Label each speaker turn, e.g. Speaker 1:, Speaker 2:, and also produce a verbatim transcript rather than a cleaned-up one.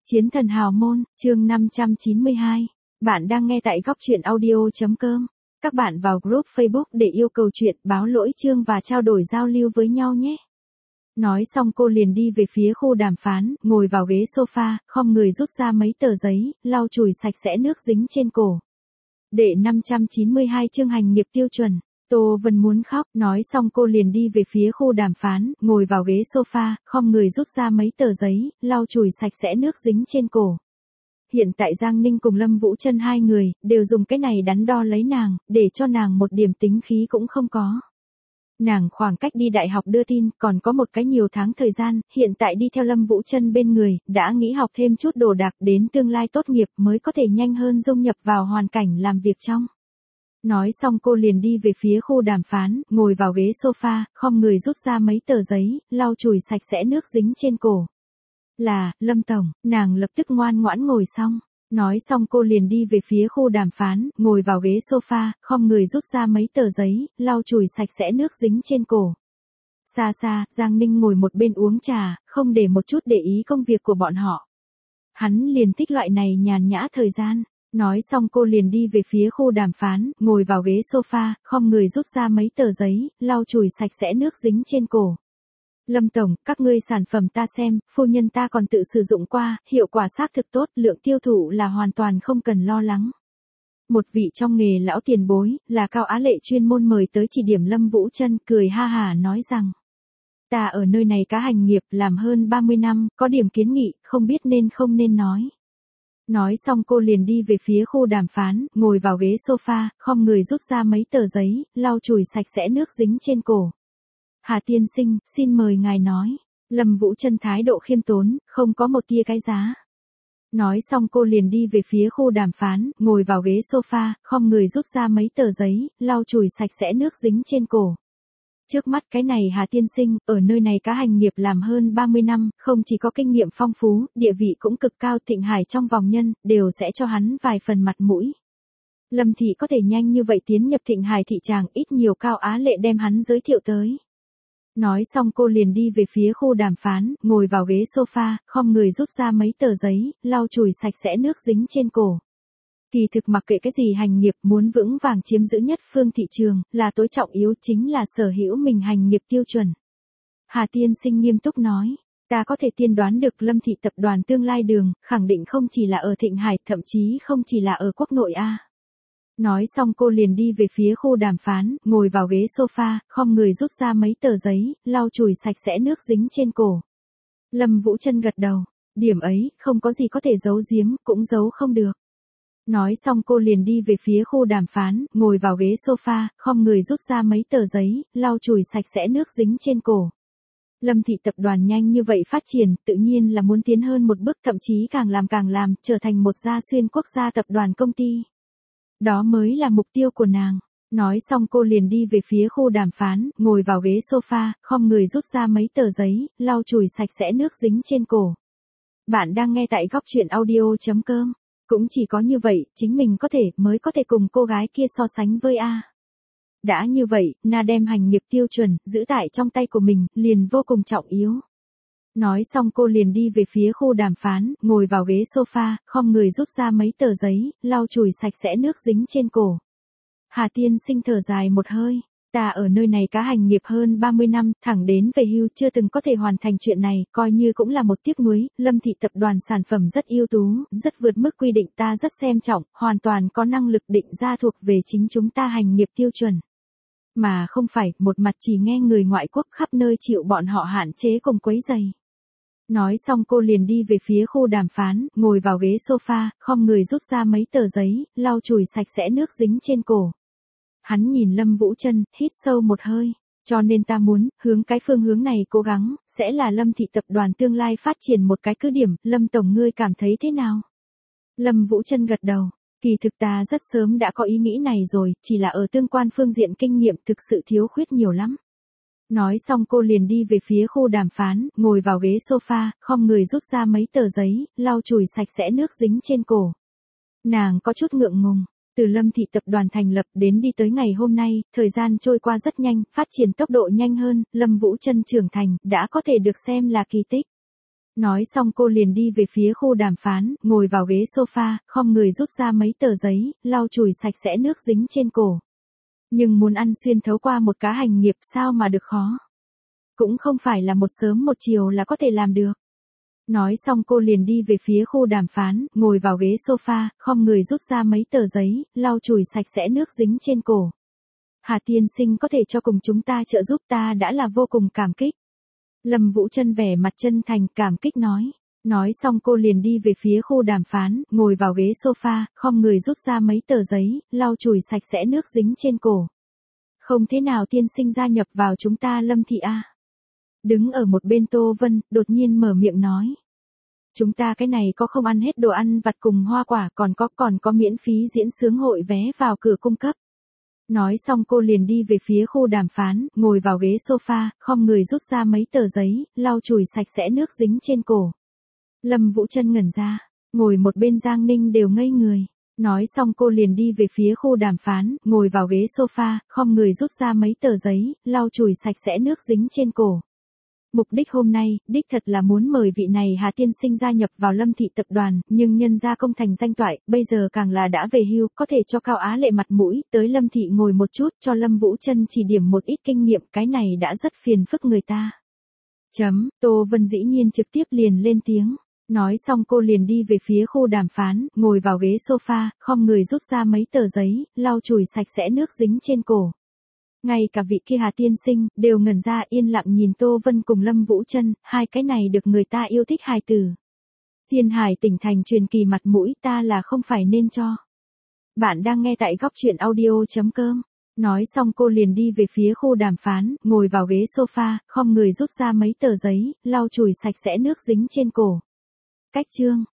Speaker 1: Chiến thần hào môn, chương năm trăm chín mươi hai. Bạn đang nghe tại góc truyện audio.com. Các bạn vào group Facebook để yêu cầu chuyện, báo lỗi chương và trao đổi giao lưu với nhau nhé. Nói xong cô liền đi về phía khu đàm phán, ngồi vào ghế sofa, khom người rút ra mấy tờ giấy, lau chùi sạch sẽ nước dính trên cổ. Đệ năm trăm chín mươi hai chương hành nghiệp tiêu chuẩn. Tô Vân muốn khóc, nói xong cô liền đi về phía khu đàm phán, ngồi vào ghế sofa, khom người rút ra mấy tờ giấy, lau chùi sạch sẽ nước dính trên cổ. Hiện tại Giang Ninh cùng Lâm Vũ Trân hai người, đều dùng cái này đắn đo lấy nàng, để cho nàng một điểm tính khí cũng không có. Nàng khoảng cách đi đại học đưa tin, còn có một cái nhiều tháng thời gian, hiện tại đi theo Lâm Vũ Trân bên người, đã nghĩ học thêm chút đồ đạc đến tương lai tốt nghiệp mới có thể nhanh hơn dung nhập vào hoàn cảnh làm việc trong. Nói xong cô liền đi về phía khu đàm phán, ngồi vào ghế sofa, khom người rút ra mấy tờ giấy, lau chùi sạch sẽ nước dính trên cổ. Là, Lâm Tổng, nàng lập tức ngoan ngoãn ngồi xong. Nói xong cô liền đi về phía khu đàm phán, ngồi vào ghế sofa, khom người rút ra mấy tờ giấy, lau chùi sạch sẽ nước dính trên cổ. Xa xa, Giang Ninh ngồi một bên uống trà, không để một chút để ý công việc của bọn họ. Hắn liền thích loại này nhàn nhã thời gian. Nói xong cô liền đi về phía khu đàm phán, ngồi vào ghế sofa, khom người rút ra mấy tờ giấy, lau chùi sạch sẽ nước dính trên cổ. Lâm Tổng, các ngươi sản phẩm ta xem, phu nhân ta còn tự sử dụng qua, hiệu quả xác thực tốt, lượng tiêu thụ là hoàn toàn không cần lo lắng. Một vị trong nghề lão tiền bối, là Cao Á Lệ chuyên môn mời tới chỉ điểm Lâm Vũ Trân, cười ha hả nói rằng. Ta ở nơi này cá hành nghiệp làm hơn ba mươi năm, có điểm kiến nghị, không biết nên không nên nói. Nói xong cô liền đi về phía khu đàm phán, ngồi vào ghế sofa, khom người rút ra mấy tờ giấy, lau chùi sạch sẽ nước dính trên cổ. Hà tiên sinh, xin mời ngài nói. Lâm Vũ Trân thái độ khiêm tốn, không có một tia cái giá. Nói xong cô liền đi về phía khu đàm phán, ngồi vào ghế sofa, khom người rút ra mấy tờ giấy, lau chùi sạch sẽ nước dính trên cổ. Trước mắt cái này Hà tiên sinh, ở nơi này cá hành nghiệp làm hơn ba mươi năm, không chỉ có kinh nghiệm phong phú, địa vị cũng cực cao, Thịnh Hải trong vòng nhân, đều sẽ cho hắn vài phần mặt mũi. Lâm thị có thể nhanh như vậy tiến nhập Thịnh Hải thị tràng, ít nhiều Cao Á Lệ đem hắn giới thiệu tới. Nói xong cô liền đi về phía khu đàm phán, ngồi vào ghế sofa, khom người rút ra mấy tờ giấy, lau chùi sạch sẽ nước dính trên cổ. Kỳ thực mặc kệ cái gì hành nghiệp, muốn vững vàng chiếm giữ nhất phương thị trường, là tối trọng yếu chính là sở hữu mình hành nghiệp tiêu chuẩn. Hà tiên sinh nghiêm túc nói, ta có thể tiên đoán được Lâm thị tập đoàn tương lai đường, khẳng định không chỉ là ở Thịnh Hải, thậm chí không chỉ là ở quốc nội A. Nói xong cô liền đi về phía khu đàm phán, ngồi vào ghế sofa, khom người rút ra mấy tờ giấy, lau chùi sạch sẽ nước dính trên cổ. Lâm Vũ Trân gật đầu, điểm ấy, không có gì có thể giấu giếm, cũng giấu không được. Nói xong cô liền đi về phía khu đàm phán, ngồi vào ghế sofa, khom người rút ra mấy tờ giấy, lau chùi sạch sẽ nước dính trên cổ. Lâm thị tập đoàn nhanh như vậy phát triển, tự nhiên là muốn tiến hơn một bước, thậm chí càng làm càng làm, trở thành một gia xuyên quốc gia tập đoàn công ty. Đó mới là mục tiêu của nàng. Nói xong cô liền đi về phía khu đàm phán, ngồi vào ghế sofa, khom người rút ra mấy tờ giấy, lau chùi sạch sẽ nước dính trên cổ. Bạn đang nghe tại góc truyện audio.com. Cũng chỉ có như vậy, chính mình có thể, mới có thể cùng cô gái kia so sánh với A. Đã như vậy, na đem hành nghiệp tiêu chuẩn, giữ tại trong tay của mình, liền vô cùng trọng yếu. Nói xong cô liền đi về phía khu đàm phán, ngồi vào ghế sofa, khom người rút ra mấy tờ giấy, lau chùi sạch sẽ nước dính trên cổ. Hà tiên sinh thở dài một hơi. Ta ở nơi này cá hành nghiệp hơn ba mươi năm, thẳng đến về hưu chưa từng có thể hoàn thành chuyện này, coi như cũng là một tiếc nuối. Lâm thị tập đoàn sản phẩm rất ưu tú, rất vượt mức quy định, ta rất xem trọng, hoàn toàn có năng lực định ra thuộc về chính chúng ta hành nghiệp tiêu chuẩn. Mà không phải, một mặt chỉ nghe người ngoại quốc khắp nơi chịu bọn họ hạn chế cùng quấy rầy. Nói xong cô liền đi về phía khu đàm phán, ngồi vào ghế sofa, khom người rút ra mấy tờ giấy, lau chùi sạch sẽ nước dính trên cổ. Hắn nhìn Lâm Vũ Trân, hít sâu một hơi, cho nên ta muốn, hướng cái phương hướng này cố gắng, sẽ là Lâm thị tập đoàn tương lai phát triển một cái cứ điểm, Lâm Tổng ngươi cảm thấy thế nào? Lâm Vũ Trân gật đầu, kỳ thực ta rất sớm đã có ý nghĩ này rồi, chỉ là ở tương quan phương diện kinh nghiệm thực sự thiếu khuyết nhiều lắm. Nói xong cô liền đi về phía khu đàm phán, ngồi vào ghế sofa, khom người rút ra mấy tờ giấy, lau chùi sạch sẽ nước dính trên cổ. Nàng có chút ngượng ngùng. Từ Lâm thị tập đoàn thành lập đến đi tới ngày hôm nay, thời gian trôi qua rất nhanh, phát triển tốc độ nhanh hơn, Lâm Vũ Trân trưởng thành, đã có thể được xem là kỳ tích. Nói xong cô liền đi về phía khu đàm phán, ngồi vào ghế sofa, khom người rút ra mấy tờ giấy, lau chùi sạch sẽ nước dính trên cổ. Nhưng muốn ăn xuyên thấu qua một cá hành nghiệp sao mà được khó. Cũng không phải là một sớm một chiều là có thể làm được. Nói xong cô liền đi về phía khu đàm phán, ngồi vào ghế sofa, khom người rút ra mấy tờ giấy, lau chùi sạch sẽ nước dính trên cổ. Hà tiên sinh có thể cho cùng chúng ta trợ giúp ta đã là vô cùng cảm kích. Lâm Vũ Trân vẻ mặt chân thành cảm kích nói. Nói xong cô liền đi về phía khu đàm phán, ngồi vào ghế sofa, khom người rút ra mấy tờ giấy, lau chùi sạch sẽ nước dính trên cổ. Không thế nào tiên sinh gia nhập vào chúng ta Lâm thị a. Đứng ở một bên Tô Vân, đột nhiên mở miệng nói. Chúng ta cái này có không ăn hết đồ ăn vặt cùng hoa quả, còn có còn có miễn phí diễn sướng hội vé vào cửa cung cấp. Nói xong cô liền đi về phía khu đàm phán, ngồi vào ghế sofa, khom người rút ra mấy tờ giấy, lau chùi sạch sẽ nước dính trên cổ. Lâm Vũ Trân ngẩn ra, ngồi một bên Giang Ninh đều ngây người. Nói xong cô liền đi về phía khu đàm phán, ngồi vào ghế sofa, khom người rút ra mấy tờ giấy, lau chùi sạch sẽ nước dính trên cổ. Mục đích hôm nay, đích thật là muốn mời vị này Hà tiên sinh gia nhập vào Lâm thị tập đoàn, nhưng nhân gia công thành danh toại, bây giờ càng là đã về hưu, có thể cho Cao Á Lệ mặt mũi, tới Lâm thị ngồi một chút, cho Lâm Vũ Trân chỉ điểm một ít kinh nghiệm, cái này đã rất phiền phức người ta. Chấm, Tô Vân dĩ nhiên trực tiếp liền lên tiếng. Nói xong cô liền đi về phía khu đàm phán, ngồi vào ghế sofa, khom người rút ra mấy tờ giấy, lau chùi sạch sẽ nước dính trên cổ. Ngay cả vị kia Hà tiên sinh, đều ngẩn ra yên lặng nhìn Tô Vân cùng Lâm Vũ Trân, hai cái này được người ta yêu thích hài tử. Thiên Hải tỉnh thành truyền kỳ mặt mũi ta là không phải nên cho. Bạn đang nghe tại góc truyện audio chấm com. Nói xong cô liền đi về phía khu đàm phán, ngồi vào ghế sofa, khom người rút ra mấy tờ giấy, lau chùi sạch sẽ nước dính trên cổ. Cách chương